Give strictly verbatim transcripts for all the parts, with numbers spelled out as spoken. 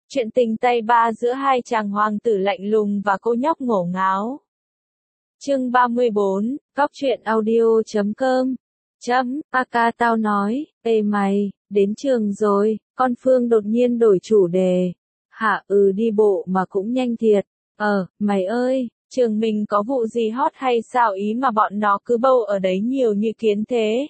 Chuyện tình tay ba giữa hai chàng hoàng tử lạnh lùng và cô nhóc ngổ ngáo. Chương ba mươi bốn, Góc truyện audio chấm com. Chấm, Aka tao nói, ê mày, đến trường rồi, con Phương đột nhiên đổi chủ đề. Hả ừ đi bộ mà cũng nhanh thiệt. Ờ, mày ơi, trường mình có vụ gì hot hay sao ý mà bọn nó cứ bâu ở đấy nhiều như kiến thế.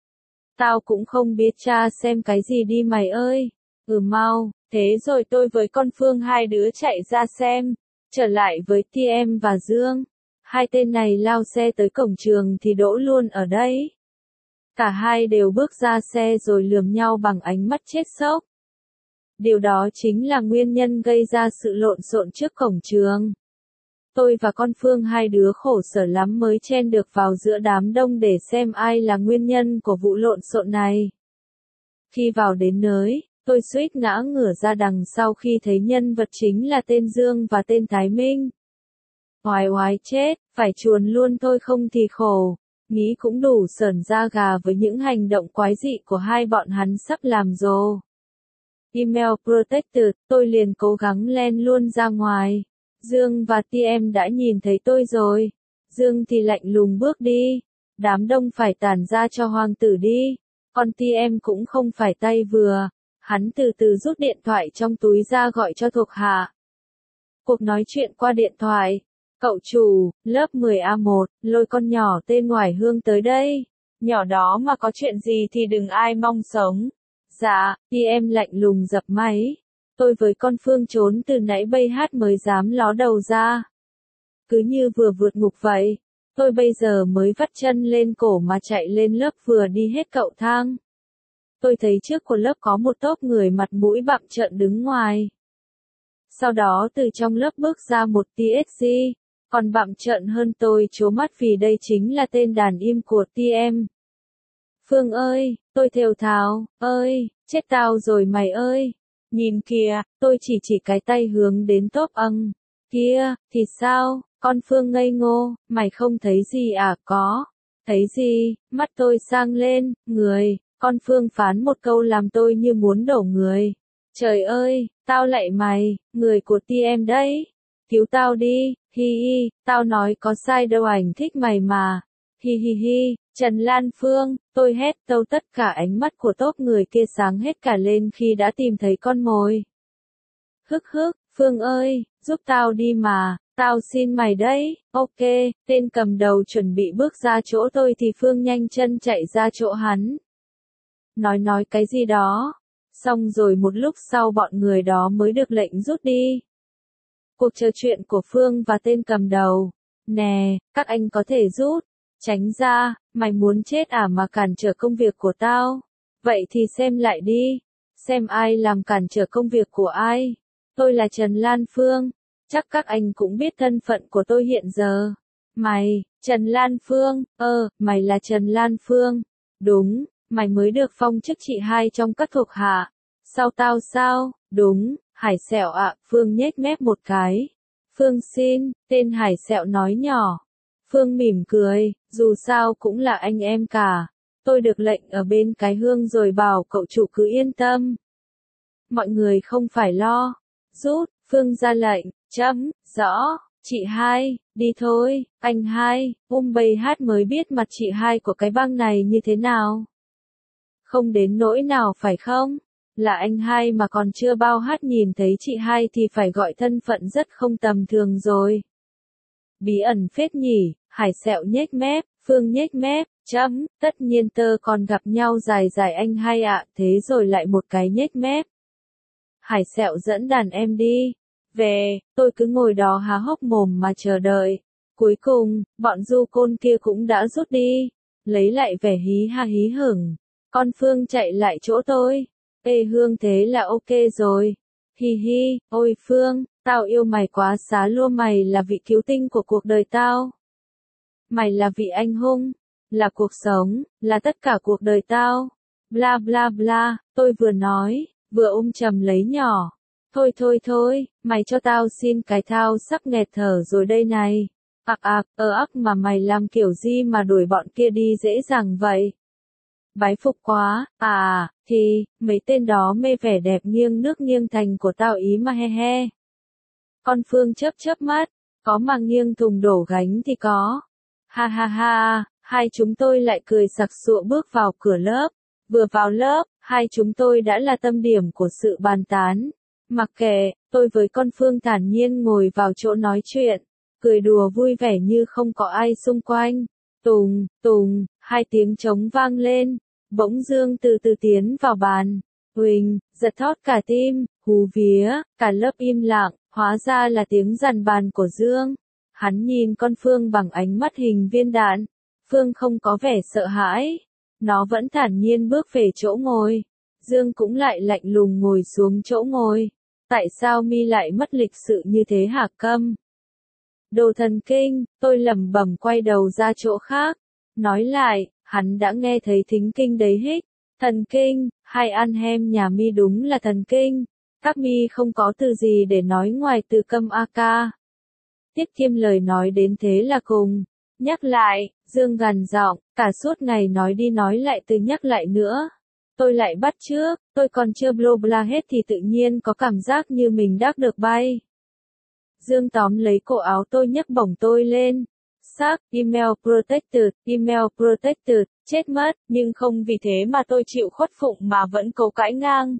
Tao cũng không biết tra xem cái gì đi mày ơi. Ừ mau, thế rồi tôi với con Phương hai đứa chạy ra xem, trở lại với tê em và Dương. Hai tên này lao xe tới cổng trường thì đỗ luôn ở đấy. Cả hai đều bước ra xe rồi lườm nhau bằng ánh mắt chết sốc. Điều đó chính là nguyên nhân gây ra sự lộn xộn trước cổng trường. Tôi và con Phương hai đứa khổ sở lắm mới chen được vào giữa đám đông để xem ai là nguyên nhân của vụ lộn xộn này. Khi vào đến nơi, tôi suýt ngã ngửa ra đằng sau khi thấy nhân vật chính là tên Dương và tên Thái Minh. Oái oái chết, phải chuồn luôn tôi không thì khổ. Nghĩ cũng đủ sởn da gà với những hành động quái dị của hai bọn hắn sắp làm rồ. Email Protected, tôi liền cố gắng len luôn ra ngoài. Dương và tê em đã nhìn thấy tôi rồi. Dương thì lạnh lùng bước đi. Đám đông phải tản ra cho hoàng tử đi. Còn tê em cũng không phải tay vừa. Hắn từ từ rút điện thoại trong túi ra gọi cho thuộc hạ. Cuộc nói chuyện qua điện thoại. Cậu chủ, lớp mười A một, lôi con nhỏ tên Ngoải Hương tới đây. Nhỏ đó mà có chuyện gì thì đừng ai mong sống. Dạ, tê em lạnh lùng dập máy. Tôi với con Phương trốn từ nãy bây hát mới dám ló đầu ra. Cứ như vừa vượt ngục vậy. Tôi bây giờ mới vắt chân lên cổ mà chạy lên lớp vừa đi hết cậu thang. Tôi thấy trước của lớp có một tốp người mặt mũi bặm trợn đứng ngoài. Sau đó từ trong lớp bước ra một tê ét giê, còn bặm trợn hơn tôi trố mắt vì đây chính là tên đàn im của tê em. Phương ơi, tôi thều thào, ơi, chết tao rồi mày ơi. Nhìn kìa, tôi chỉ chỉ cái tay hướng đến tốp âng. Kia, thì sao, con Phương ngây ngô, mày không thấy gì à có. Thấy gì, mắt tôi sang lên, người. Con Phương phán một câu làm tôi như muốn đổ người. Trời ơi, tao lạy mày, người của tê em đấy. Cứu tao đi, hi hi, tao nói có sai đâu ảnh thích mày mà. Hi hi hi, Trần Lan Phương, tôi hét tâu tất cả ánh mắt của tốp người kia sáng hết cả lên khi đã tìm thấy con mồi. Hức hức, Phương ơi, giúp tao đi mà, tao xin mày đấy, ok, tên cầm đầu chuẩn bị bước ra chỗ tôi thì Phương nhanh chân chạy ra chỗ hắn. Nói nói cái gì đó. Xong rồi một lúc sau bọn người đó mới được lệnh rút đi. Cuộc trò chuyện của Phương và tên cầm đầu. Nè, các anh có thể rút. Tránh ra, mày muốn chết à mà cản trở công việc của tao. Vậy thì xem lại đi. Xem ai làm cản trở công việc của ai. Tôi là Trần Lan Phương. Chắc các anh cũng biết thân phận của tôi hiện giờ. Mày, Trần Lan Phương, ơ, mày là Trần Lan Phương. Đúng. Mày mới được phong chức chị hai trong các thuộc hạ. Sao tao sao? Đúng, Hải Sẹo ạ, Phương nhếch mép một cái. Phương xin, tên Hải Sẹo nói nhỏ. Phương mỉm cười, dù sao cũng là anh em cả. Tôi được lệnh ở bên cái hương rồi bảo cậu chủ cứ yên tâm. Mọi người không phải lo. Rút, Phương ra lệnh, chấm, rõ, chị hai, đi thôi, anh hai, um bầy hát mới biết mặt chị hai của cái băng này như thế nào. Không đến nỗi nào phải không? Là anh hai mà còn chưa bao hát nhìn thấy chị hai thì phải gọi thân phận rất không tầm thường rồi. Bí ẩn phết nhỉ, Hải Sẹo nhếch mép, Phương nhếch mép, chấm, tất nhiên tơ còn gặp nhau dài dài anh hai ạ, thế rồi lại một cái nhếch mép. Hải Sẹo dẫn đàn em đi. Về, tôi cứ ngồi đó há hốc mồm mà chờ đợi. Cuối cùng, bọn du côn kia cũng đã rút đi. Lấy lại vẻ hí ha hí hửng. Con Phương chạy lại chỗ tôi. Ê Hương thế là ok rồi. Hi hi, ôi Phương, tao yêu mày quá xá lua mày là vị cứu tinh của cuộc đời tao. Mày là vị anh hùng, là cuộc sống, là tất cả cuộc đời tao. Bla bla bla, tôi vừa nói, vừa ôm chầm lấy nhỏ. Thôi thôi thôi, mày cho tao xin cái thao sắp nghẹt thở rồi đây này. Ặc ạc, ơ ắc mà mày làm kiểu gì mà đuổi bọn kia đi dễ dàng vậy. Bái phục quá, à, thì, mấy tên đó mê vẻ đẹp nghiêng nước nghiêng thành của tao ý mà he he. Con Phương chớp chớp mắt, có mà nghiêng thùng đổ gánh thì có. Ha ha ha, hai chúng tôi lại cười sặc sụa bước vào cửa lớp. Vừa vào lớp, hai chúng tôi đã là tâm điểm của sự bàn tán. Mặc kệ, tôi với con Phương thản nhiên ngồi vào chỗ nói chuyện, cười đùa vui vẻ như không có ai xung quanh. Tùng, tùng, hai tiếng trống vang lên, bỗng Dương từ từ tiến vào bàn. Huỳnh, giật thót cả tim, hú vía, cả lớp im lặng, hóa ra là tiếng dàn bàn của Dương. Hắn nhìn con Phương bằng ánh mắt hình viên đạn. Phương không có vẻ sợ hãi. Nó vẫn thản nhiên bước về chỗ ngồi. Dương cũng lại lạnh lùng ngồi xuống chỗ ngồi. Tại sao mi lại mất lịch sự như thế hả Câm? Đồ thần kinh, tôi lẩm bẩm quay đầu ra chỗ khác. Nói lại, hắn đã nghe thấy thính kinh đấy hích. Thần kinh, hai ăn hem nhà mi đúng là thần kinh. Các mi không có từ gì để nói ngoài từ Câm a ca. Tiết Kiêm lời nói đến thế là cùng. Nhắc lại, Dương gằn giọng, cả suốt ngày nói đi nói lại từ nhắc lại nữa. Tôi lại bắt chước, tôi còn chưa bla bla hết thì tự nhiên có cảm giác như mình đáp được bay. Dương tóm lấy cổ áo tôi nhấc bổng tôi lên. Sắc, email protected, email protected, chết mất, nhưng không vì thế mà tôi chịu khuất phục mà vẫn cố cãi ngang.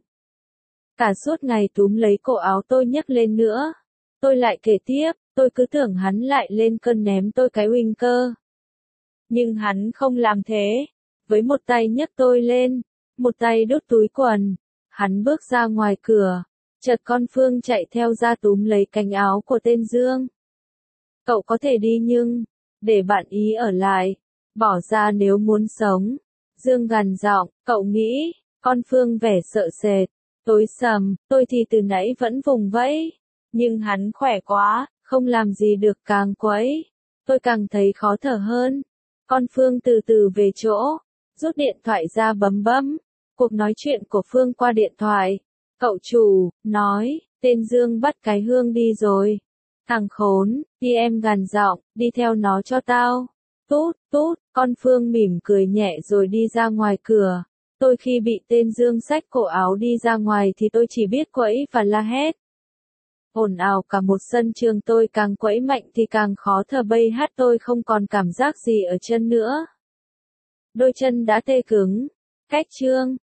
Cả suốt ngày túm lấy cổ áo tôi nhấc lên nữa. Tôi lại kể tiếp, tôi cứ tưởng hắn lại lên cơn ném tôi cái uỳnh cơ. Nhưng hắn không làm thế. Với một tay nhấc tôi lên, một tay đút túi quần. Hắn bước ra ngoài cửa. Chợt con Phương chạy theo ra túm lấy cánh áo của tên Dương. Cậu có thể đi nhưng, để bạn ý ở lại. Bỏ ra nếu muốn sống. Dương gằn giọng, cậu nghĩ, con Phương vẻ sợ sệt. Tối sầm, tôi thì từ nãy vẫn vùng vẫy. Nhưng hắn khỏe quá, không làm gì được càng quấy. Tôi càng thấy khó thở hơn. Con Phương từ từ về chỗ, rút điện thoại ra bấm bấm. Cuộc nói chuyện của Phương qua điện thoại. Cậu chủ, nói, tên Dương bắt cái Hương đi rồi. Thằng khốn, đi em gằn giọng, đi theo nó cho tao. Tút, tút, con Phương mỉm cười nhẹ rồi đi ra ngoài cửa. Tôi khi bị tên Dương xách cổ áo đi ra ngoài thì tôi chỉ biết quẫy và la hét. Ồn ào cả một sân trường, tôi càng quẫy mạnh thì càng khó thở, bay hát tôi không còn cảm giác gì ở chân nữa. Đôi chân đã tê cứng. Cách chương